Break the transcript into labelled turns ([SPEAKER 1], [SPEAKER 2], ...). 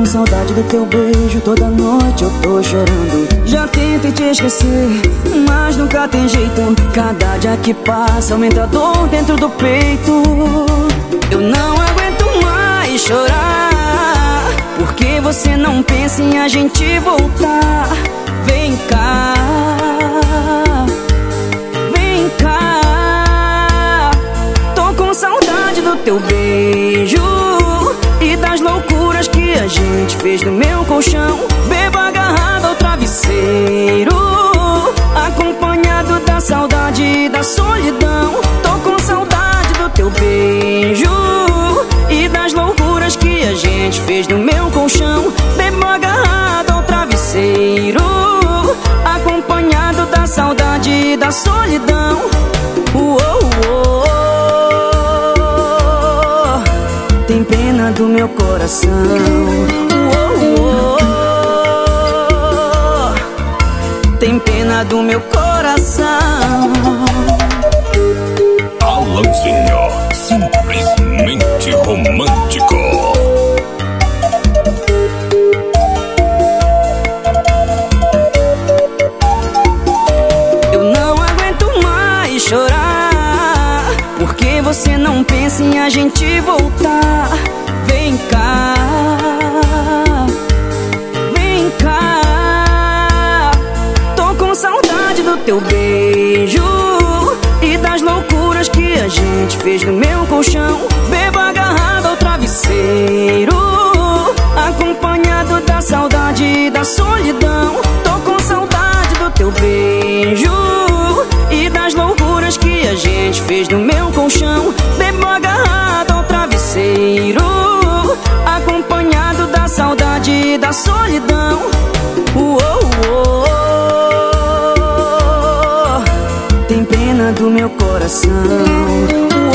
[SPEAKER 1] saudade do teu beijo, toda noite eu tô chorando. Já tentei te esquecer, mas nunca tem jeito. Cada dia que passa aumenta a dor dentro do peito. Eu não aguento mais chorar, porque você não pensa em a gente voltar. Vem cá, vem cá. Tô com saudade do teu beijo e das loucuras que a gente fez no meu colchão. Bebo agarrado ao travesseiro, acompanhado da saudade e da solidão. Tô com saudade do teu beijo e das loucuras que a gente fez no meu colchão. Bebo agarrado ao travesseiro, acompanhado da saudade e da solidão. Tem pena do meu coração. Tem pena do meu coração.
[SPEAKER 2] Alanzinho, simplesmente romântico.
[SPEAKER 1] Eu não aguento mais chorar, porque você não pensa em a gente voltar. Vem cá, vem cá. Tô com saudade do teu beijo e das loucuras que a gente fez no meu colchão. Bebo agarrado ao travesseiro, acompanhado da saudade e da solidão. Tô com saudade do teu beijo e das loucuras que a gente fez no meu colchão. Bebo agarrado ao travesseiro, acompanhado da saudade e da solidão. Tem pena do meu coração.